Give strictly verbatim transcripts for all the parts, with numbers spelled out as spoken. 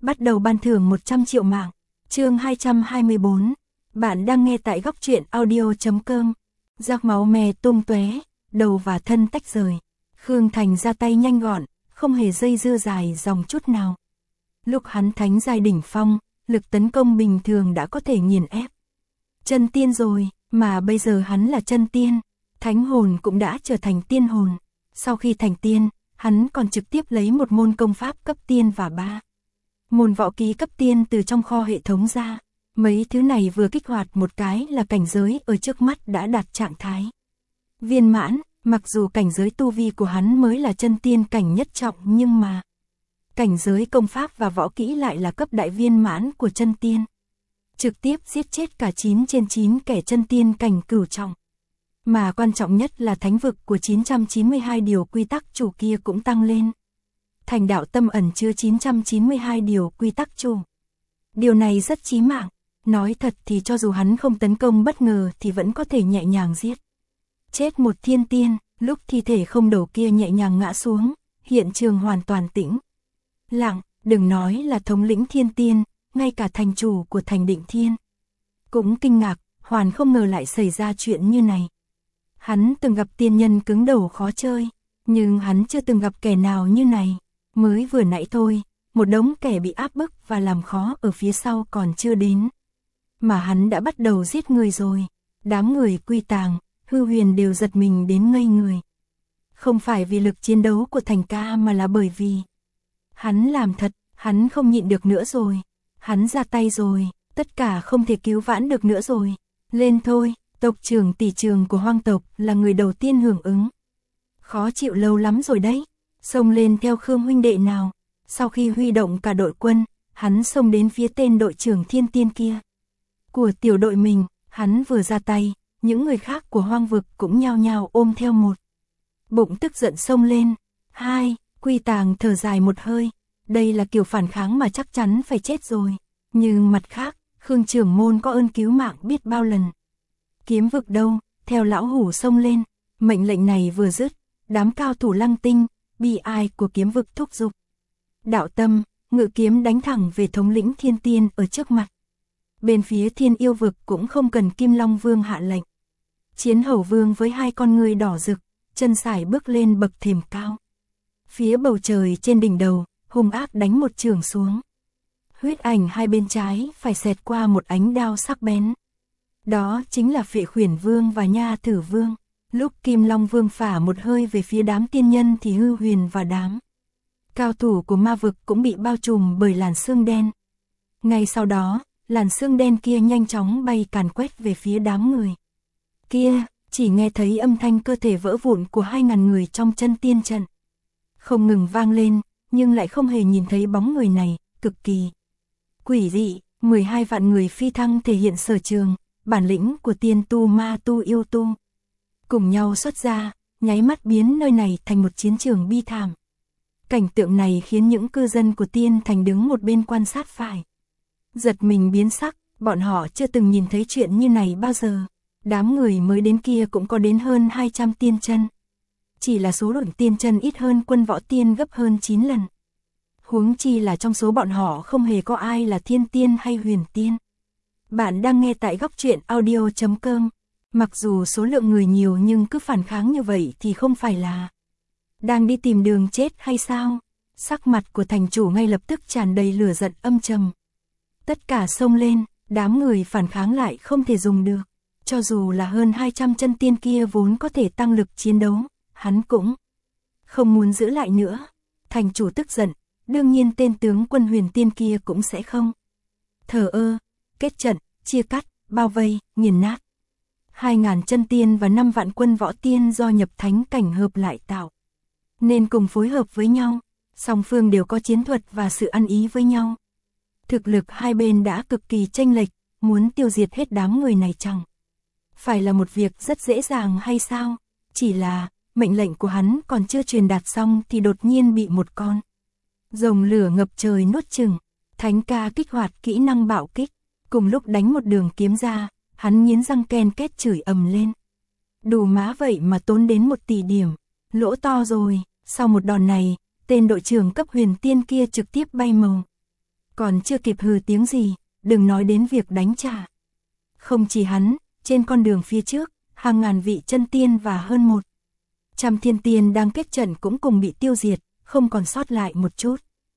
bắt đầu ban thưởng một trăm triệu mạng. Chương hai trăm hai mươi bốn. Bạn đang nghe tại góc truyện audio chấm com. Giặc máu me tung tóe, đầu và thân tách rời. Khương Thành ra tay nhanh gọn, không hề dây dưa dài dòng chút nào. Lúc hắn thánh giai đỉnh phong, lực tấn công bình thường đã có thể nghiền ép. Chân tiên rồi, mà bây giờ hắn là chân tiên, thánh hồn cũng đã trở thành tiên hồn. Sau khi thành tiên, hắn còn trực tiếp lấy một môn công pháp cấp tiên và ba môn võ kỹ cấp tiên từ trong kho hệ thống ra. Mấy thứ này vừa kích hoạt một cái là cảnh giới ở trước mắt đã đạt trạng thái viên mãn. Mặc dù cảnh giới tu vi của hắn mới là chân tiên cảnh nhất trọng, nhưng mà cảnh giới công pháp và võ kỹ lại là cấp đại viên mãn của chân tiên. Trực tiếp giết chết cả chín trên chín kẻ chân tiên cảnh cửu trọng. Mà quan trọng nhất là thánh vực của chín trăm chín mươi hai điều quy tắc chủ kia cũng tăng lên. Thành đạo tâm ẩn chứa chín trăm chín mươi hai điều quy tắc chủ. Điều này rất chí mạng. Nói thật thì cho dù hắn không tấn công bất ngờ thì vẫn có thể nhẹ nhàng giết chết một thiên tiên. Lúc thi thể không đầu kia nhẹ nhàng ngã xuống, hiện trường hoàn toàn tĩnh lặng. Đừng nói là thống lĩnh thiên tiên, ngay cả thành chủ của thành Định Thiên cũng kinh ngạc, hoàn không ngờ lại xảy ra chuyện như này. Hắn từng gặp tiên nhân cứng đầu khó chơi, nhưng hắn chưa từng gặp kẻ nào như này. Mới vừa nãy thôi, một đống kẻ bị áp bức và làm khó ở phía sau còn chưa đến, mà hắn đã bắt đầu giết người rồi. Đám người Quy Tàng, Hư Huyền đều giật mình đến ngây người. Không phải vì lực chiến đấu của Thành ca mà là bởi vì hắn làm thật, hắn không nhịn được nữa rồi. Hắn ra tay rồi, tất cả không thể cứu vãn được nữa rồi. Lên thôi, tộc trưởng tỷ trường của hoang tộc là người đầu tiên hưởng ứng. Khó chịu lâu lắm rồi đấy, xông lên theo Khương huynh đệ nào. Sau khi huy động cả đội quân, hắn xông đến phía tên đội trưởng thiên tiên kia của tiểu đội mình. Hắn vừa ra tay, những người khác của hoang vực cũng nhao nhao ôm theo một bụng tức giận xông lên. Hai, Quy Tàng thở dài một hơi. Đây là kiểu phản kháng mà chắc chắn phải chết rồi. Nhưng mặt khác, Khương trưởng môn có ơn cứu mạng biết bao lần. Kiếm vực đâu, theo lão hủ xông lên. Mệnh lệnh này vừa dứt, đám cao thủ Lăng Tinh, bi ai của kiếm vực thúc giục đạo tâm, ngự kiếm đánh thẳng về thống lĩnh thiên tiên ở trước mặt. Bên phía Thiên Yêu vực cũng không cần Kim Long Vương hạ lệnh. Chiến Hầu Vương với hai con ngươi đỏ rực, chân sải bước lên bậc thềm cao. Phía bầu trời trên đỉnh đầu, hung ác đánh một chưởng xuống. Huyết ảnh hai bên trái phải xẹt qua một ánh đao sắc bén. Đó chính là Phệ Khuyển Vương và Nha Thử Vương. Lúc Kim Long Vương phả một hơi về phía đám tiên nhân thì Hư Huyền và đám cao thủ của ma vực cũng bị bao trùm bởi làn sương đen. Ngay sau đó, làn sương đen kia nhanh chóng bay càn quét về phía đám người kia. Chỉ nghe thấy âm thanh cơ thể vỡ vụn của hai ngàn người trong chân tiên trận không ngừng vang lên, nhưng lại không hề nhìn thấy bóng người này, cực kỳ quỷ dị. mười hai vạn người phi thăng thể hiện sở trường, bản lĩnh của tiên tu ma tu yêu tu cùng nhau xuất ra, nháy mắt biến nơi này thành một chiến trường bi thảm. Cảnh tượng này khiến những cư dân của tiên thành đứng một bên quan sát phải giật mình biến sắc. Bọn họ chưa từng nhìn thấy chuyện như này bao giờ. Đám người mới đến kia cũng có đến hơn hai trăm tiên chân. Chỉ là số lượng tiên chân ít hơn quân võ tiên gấp hơn chín lần. Huống chi là trong số bọn họ không hề có ai là thiên tiên hay huyền tiên. Bạn đang nghe tại góc truyện audio chấm com. Mặc dù số lượng người nhiều nhưng cứ phản kháng như vậy thì không phải là đang đi tìm đường chết hay sao? Sắc mặt của thành chủ ngay lập tức tràn đầy lửa giận âm trầm. Tất cả xông lên, đám người phản kháng lại không thể dùng được. Cho dù là hơn hai trăm chân tiên kia vốn có thể tăng lực chiến đấu, hắn cũng không muốn giữ lại nữa. Thành chủ tức giận, đương nhiên tên tướng quân huyền tiên kia cũng sẽ không thờ ơ. Kết trận, chia cắt, bao vây, nghiền nát. Hai ngàn chân tiên và năm vạn quân võ tiên do nhập thánh cảnh hợp lại tạo nên cùng phối hợp với nhau. Song phương đều có chiến thuật và sự ăn ý với nhau. Thực lực hai bên đã cực kỳ chênh lệch, muốn tiêu diệt hết đám người này chẳng phải là một việc rất dễ dàng hay sao? Chỉ là, mệnh lệnh của hắn còn chưa truyền đạt xong thì đột nhiên bị một con rồng lửa ngập trời nuốt chửng. Thánh ca kích hoạt kỹ năng bạo kích, cùng lúc đánh một đường kiếm ra, hắn nghiến răng ken két chửi ầm lên. Đủ má vậy mà tốn đến một tỷ điểm, lỗ to rồi. Sau một đòn này, tên đội trưởng cấp huyền tiên kia trực tiếp bay màu. còn chưa kịp hừ tiếng gì, đừng nói đến việc đánh trả. Không chỉ hắn, trên con đường phía trước, hàng ngàn vị chân tiên và hơn một trăm thiên tiên đang kết trận cũng cùng bị tiêu diệt, không còn sót lại một chút.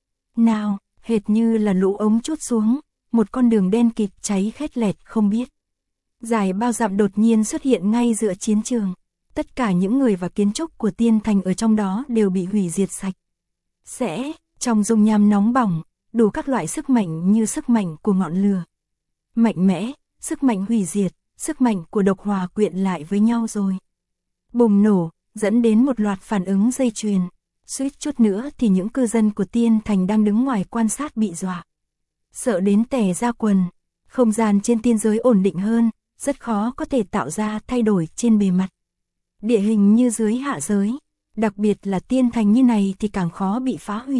Nào, hệt như là lũ ống trút xuống, một con đường đen kịt cháy khét lẹt không biết. Dài bao dặm đột nhiên xuất hiện ngay giữa chiến trường. Tất cả những người và kiến trúc của tiên thành ở trong đó đều bị hủy diệt sạch. Sẽ, trong dung nham nóng bỏng, đủ các loại sức mạnh như sức mạnh của ngọn lửa. Mạnh mẽ, sức mạnh hủy diệt, sức mạnh của độc hòa quyện lại với nhau rồi. Bùng nổ, dẫn đến một loạt phản ứng dây chuyền. Suýt chút nữa thì những cư dân của tiên thành đang đứng ngoài quan sát bị dọa. Sợ đến tè ra quần. Không gian trên tiên giới ổn định hơn, rất khó có thể tạo ra thay đổi trên bề mặt. Địa hình như dưới hạ giới, đặc biệt là tiên thành như này thì càng khó bị phá hủy.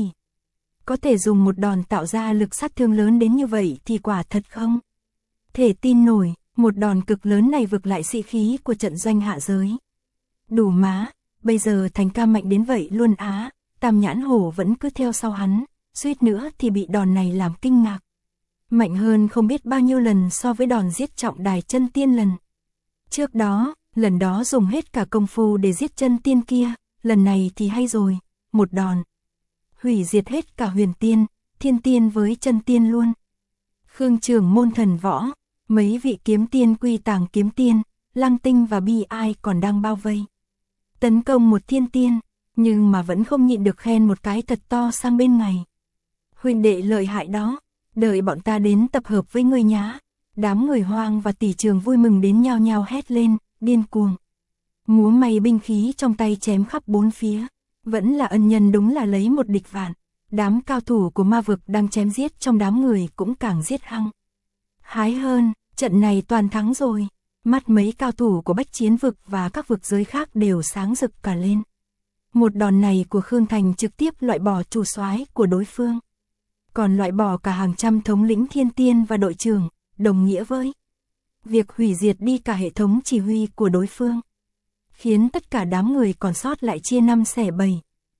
Có thể dùng một đòn tạo ra lực sát thương lớn đến như vậy thì quả thật không thể tin nổi, một đòn cực lớn này vực lại sĩ khí của trận doanh hạ giới. Đủ má, bây giờ Thành ca mạnh đến vậy luôn á, Tam Nhãn Hổ vẫn cứ theo sau hắn, suýt nữa thì bị đòn này làm kinh ngạc. Mạnh hơn không biết bao nhiêu lần so với đòn giết trọng đài chân tiên lần trước đó, lần đó dùng hết cả công phu để giết chân tiên kia, lần này thì hay rồi, một đòn hủy diệt hết cả huyền tiên, thiên tiên với chân tiên luôn. Khương trưởng môn thần võ, mấy vị kiếm tiên quy tàng kiếm tiên, Lăng Tinh và Bi Ai còn đang bao vây tấn công một thiên tiên, nhưng mà vẫn không nhịn được khen một cái thật to sang bên này. Huynh đệ lợi hại đó, đợi bọn ta đến tập hợp với người nhá. Đám người Hoang và Tỷ Trường vui mừng đến nhao nhao hét lên, điên cuồng múa may binh khí trong tay chém khắp bốn phía. Vẫn là ân nhân đúng là lấy một địch vạn. Đám cao thủ của ma vực đang chém giết trong đám người cũng càng giết hăng hái hơn, trận này toàn thắng rồi. Mắt mấy cao thủ của Bách Chiến vực và các vực giới khác đều sáng rực cả lên. Một đòn này của Khương Thành trực tiếp loại bỏ chủ soái của đối phương, còn loại bỏ cả hàng trăm thống lĩnh thiên tiên và đội trưởng, đồng nghĩa với việc hủy diệt đi cả hệ thống chỉ huy của đối phương, khiến tất cả đám người còn sót lại chia năm xẻ bảy.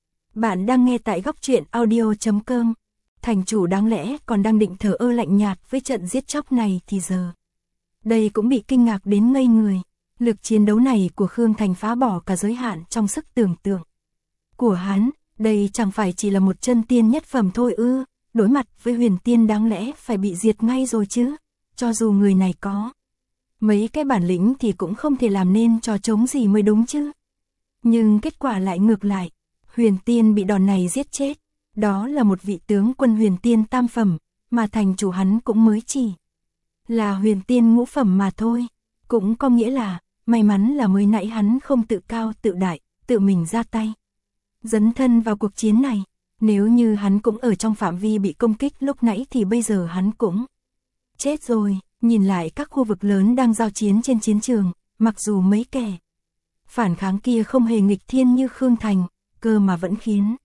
Bạn đang nghe tại góc truyện audio chấm com. Thành chủ đáng lẽ còn đang định thờ ơ lạnh nhạt với trận giết chóc này thì giờ đây cũng bị kinh ngạc đến ngây người. Lực chiến đấu này của Khương Thành phá bỏ cả giới hạn trong sức tưởng tượng của hắn. Đây chẳng phải chỉ là một chân tiên nhất phẩm thôi ư, đối mặt với huyền tiên đáng lẽ phải bị diệt ngay rồi chứ. Cho dù người này có mấy cái bản lĩnh thì cũng không thể làm nên trò trống gì mới đúng chứ. Nhưng kết quả lại ngược lại, huyền tiên bị đòn này giết chết. Đó là một vị tướng quân huyền tiên tam phẩm, mà thành chủ hắn cũng mới chỉ là huyền tiên ngũ phẩm mà thôi. Cũng có nghĩa là, may mắn là mới nãy hắn không tự cao tự đại, tự mình ra tay dấn thân vào cuộc chiến này. Nếu như hắn cũng ở trong phạm vi bị công kích lúc nãy thì bây giờ hắn cũng chết rồi. Nhìn lại các khu vực lớn đang giao chiến trên chiến trường, mặc dù mấy kẻ phản kháng kia không hề nghịch thiên như Khương Thành, cơ mà vẫn khiến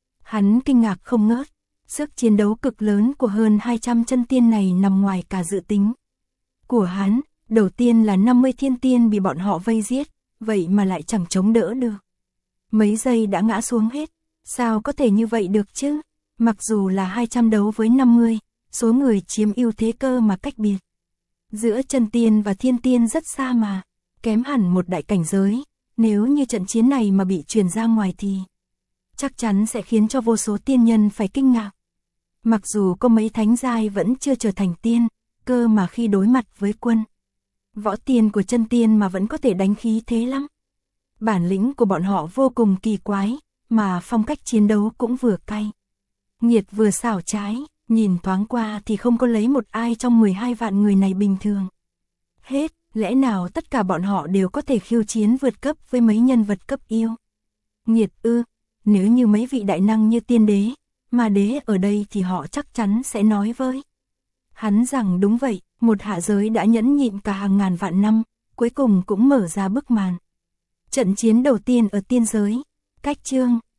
hắn kinh ngạc không ngớt. Sức chiến đấu cực lớn của hơn hai trăm chân tiên này nằm ngoài cả dự tính của hắn. Đầu tiên là năm mươi thiên tiên bị bọn họ vây giết, vậy mà lại chẳng chống đỡ được. Mấy giây đã ngã xuống hết, sao có thể như vậy được chứ? Mặc dù là hai trăm đấu với năm mươi, số người chiếm ưu thế cơ mà cách biệt giữa chân tiên và thiên tiên rất xa mà, kém hẳn một đại cảnh giới. Nếu như trận chiến này mà bị truyền ra ngoài thì chắc chắn sẽ khiến cho vô số tiên nhân phải kinh ngạc. Mặc dù có mấy thánh giai vẫn chưa trở thành tiên, cơ mà khi đối mặt với quân võ tiên của chân tiên mà vẫn có thể đánh khí thế lắm. Bản lĩnh của bọn họ vô cùng kỳ quái, mà phong cách chiến đấu cũng vừa cay nghiệt vừa xảo trái. Nhìn thoáng qua thì không có lấy một ai trong mười hai vạn người này bình thường hết. Lẽ nào tất cả bọn họ đều có thể khiêu chiến vượt cấp với mấy nhân vật cấp yêu nghiệt ư? Nếu như mấy vị đại năng như tiên đế, ma đế ở đây thì họ chắc chắn sẽ nói với hắn rằng đúng vậy, một hạ giới đã nhẫn nhịn cả hàng ngàn vạn năm, cuối cùng cũng mở ra bức màn trận chiến đầu tiên ở tiên giới. Cách chương